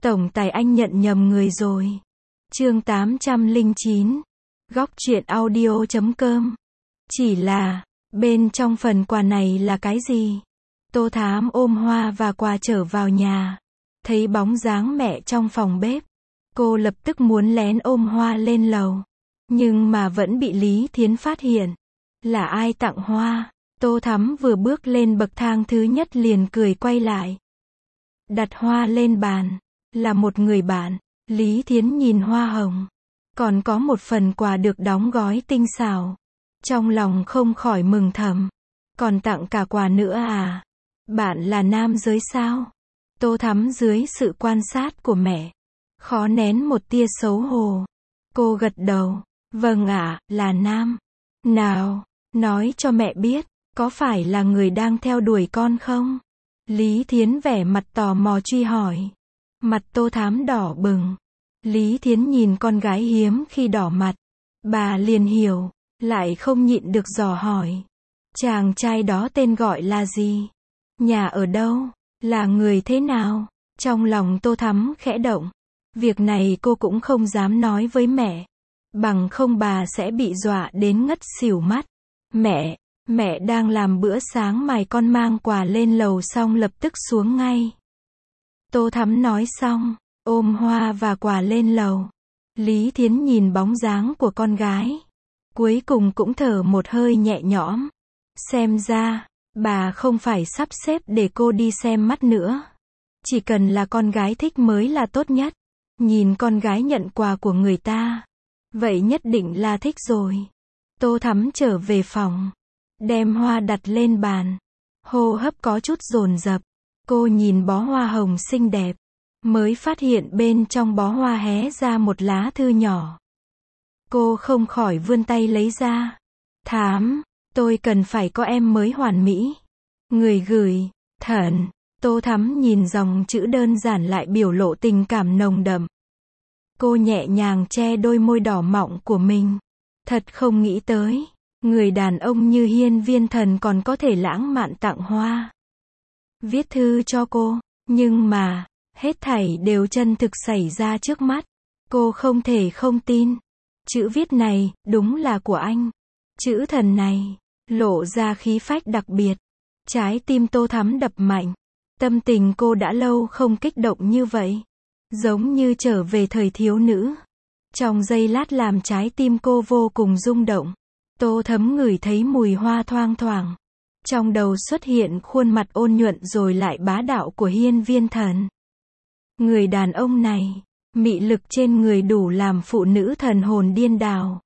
Tổng tài anh nhận nhầm người rồi. Chương 809. Góc truyện audio.com. Chỉ là, bên trong phần quà này là cái gì? Tô Thám ôm hoa và quà trở vào nhà. Thấy bóng dáng mẹ trong phòng bếp. Cô lập tức muốn lén ôm hoa lên lầu. Nhưng mà vẫn bị Lý Thiến phát hiện. Là ai tặng hoa? Tô Thắm vừa bước lên bậc thang thứ nhất liền cười quay lại. Đặt hoa lên bàn. Là một người bạn. Lý Thiến nhìn hoa hồng. Còn có một phần quà được đóng gói tinh xảo. Trong lòng không khỏi mừng thầm. Còn tặng cả quà nữa à? Bạn là nam giới sao? Tô Thắm dưới sự quan sát của mẹ. Khó nén một tia xấu hổ. Cô gật đầu. Vâng ạ, là nam. Nào, nói cho mẹ biết, có phải là người đang theo đuổi con không? Lý Thiến vẻ mặt tò mò truy hỏi. Mặt Tô Thám đỏ bừng. Lý Thiến nhìn con gái hiếm khi đỏ mặt. Bà liền hiểu, lại không nhịn được dò hỏi. Chàng trai đó tên gọi là gì? Nhà ở đâu? Là người thế nào? Trong lòng Tô Thắm khẽ động. Việc này cô cũng không dám nói với mẹ. Bằng không bà sẽ bị dọa đến ngất xỉu mắt. Mẹ đang làm bữa sáng mài con mang quà lên lầu xong lập tức xuống ngay. Tô Thắm nói xong, ôm hoa và quà lên lầu. Lý Thiến nhìn bóng dáng của con gái. Cuối cùng cũng thở một hơi nhẹ nhõm. Xem ra, bà không phải sắp xếp để cô đi xem mắt nữa. Chỉ cần là con gái thích mới là tốt nhất. Nhìn con gái nhận quà của người ta. Vậy nhất định là thích rồi. Tô Thắm trở về phòng. Đem hoa đặt lên bàn. Hô hấp có chút dồn dập. Cô nhìn bó hoa hồng xinh đẹp. Mới phát hiện bên trong bó hoa hé ra một lá thư nhỏ. Cô không khỏi vươn tay lấy ra. Thám, tôi cần phải có em mới hoàn mỹ. Người gửi, Thận. Tô Thắm nhìn dòng chữ đơn giản lại biểu lộ tình cảm nồng đậm. Cô nhẹ nhàng che đôi môi đỏ mọng của mình. Thật không nghĩ tới, người đàn ông như Hiên Viên Thần còn có thể lãng mạn tặng hoa. Viết thư cho cô, nhưng mà, hết thảy đều chân thực xảy ra trước mắt. Cô không thể không tin. Chữ viết này, đúng là của anh. Chữ thần này, lộ ra khí phách đặc biệt. Trái tim Tô Thắm đập mạnh. Tâm tình cô đã lâu không kích động như vậy. Giống như trở về thời thiếu nữ. Trong giây lát làm trái tim cô vô cùng rung động. Tô Thắm ngửi thấy mùi hoa thoang thoảng. Trong đầu xuất hiện khuôn mặt ôn nhuận rồi lại bá đạo của Hiên Viên Thần. Người đàn ông này, mị lực trên người đủ làm phụ nữ thần hồn điên đảo.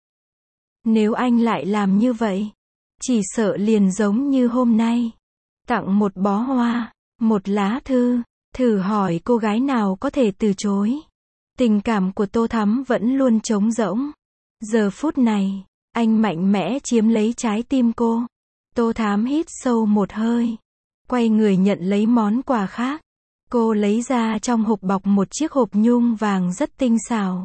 Nếu anh lại làm như vậy, chỉ sợ liền giống như hôm nay. Tặng một bó hoa, một lá thư, thử hỏi cô gái nào có thể từ chối. Tình cảm của Tô Thắm vẫn luôn trống rỗng. Giờ phút này, anh mạnh mẽ chiếm lấy trái tim cô. Tô Thắm hít sâu một hơi. Quay người nhận lấy món quà khác. Cô lấy ra trong hộp bọc một chiếc hộp nhung vàng rất tinh xảo.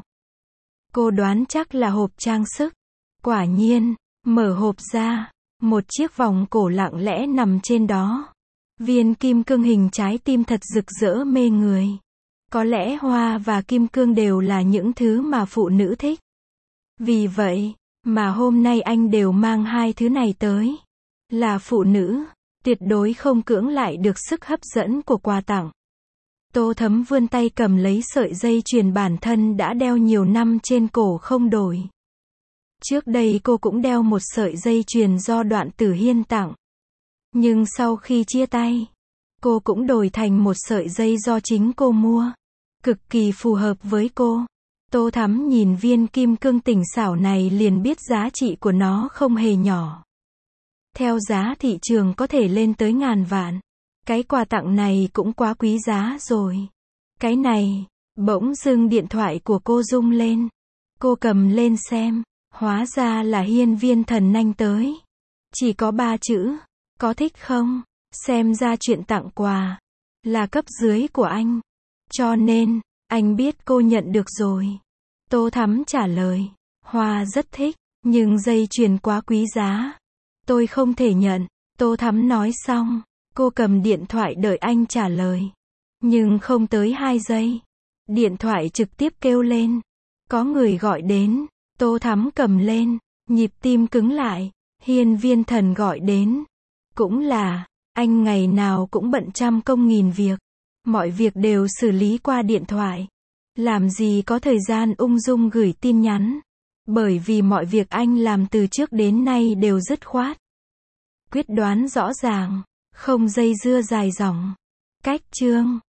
Cô đoán chắc là hộp trang sức. Quả nhiên, mở hộp ra, một chiếc vòng cổ lặng lẽ nằm trên đó. Viên kim cương hình trái tim thật rực rỡ mê người. Có lẽ hoa và kim cương đều là những thứ mà phụ nữ thích. Vì vậy, mà hôm nay anh đều mang hai thứ này tới. Là phụ nữ, tuyệt đối không cưỡng lại được sức hấp dẫn của quà tặng. Tô Thắm vươn tay cầm lấy sợi dây chuyền bản thân đã đeo nhiều năm trên cổ không đổi. Trước đây cô cũng đeo một sợi dây chuyền do Đoạn Tử Hiên tặng. Nhưng sau khi chia tay, cô cũng đổi thành một sợi dây do chính cô mua. Cực kỳ phù hợp với cô. Tô Thắm nhìn viên kim cương tinh xảo này liền biết giá trị của nó không hề nhỏ. Theo giá thị trường có thể lên tới ngàn vạn. Cái quà tặng này cũng quá quý giá rồi. Cái này, bỗng dưng điện thoại của cô rung lên. Cô cầm lên xem, hóa ra là Hiên Viên Thần nhanh tới. Chỉ có 3 chữ, có thích không? Xem ra chuyện tặng quà là cấp dưới của anh. Cho nên, anh biết cô nhận được rồi. Tô Thắm trả lời, hoa rất thích, nhưng dây chuyền quá quý giá. Tôi không thể nhận. Tô Thắm nói xong, cô cầm điện thoại đợi anh trả lời. Nhưng không tới 2 giây, Điện thoại trực tiếp kêu lên. Có người gọi đến. Tô Thắm cầm lên. Nhịp tim cứng lại. Hiên Viên Thần gọi đến. Cũng là, anh ngày nào cũng bận trăm công nghìn việc. Mọi việc đều xử lý qua điện thoại. Làm gì có thời gian ung dung gửi tin nhắn. Bởi vì mọi việc anh làm từ trước đến nay đều dứt khoát. Quyết đoán rõ ràng. Không dây dưa dài dòng. Cách chương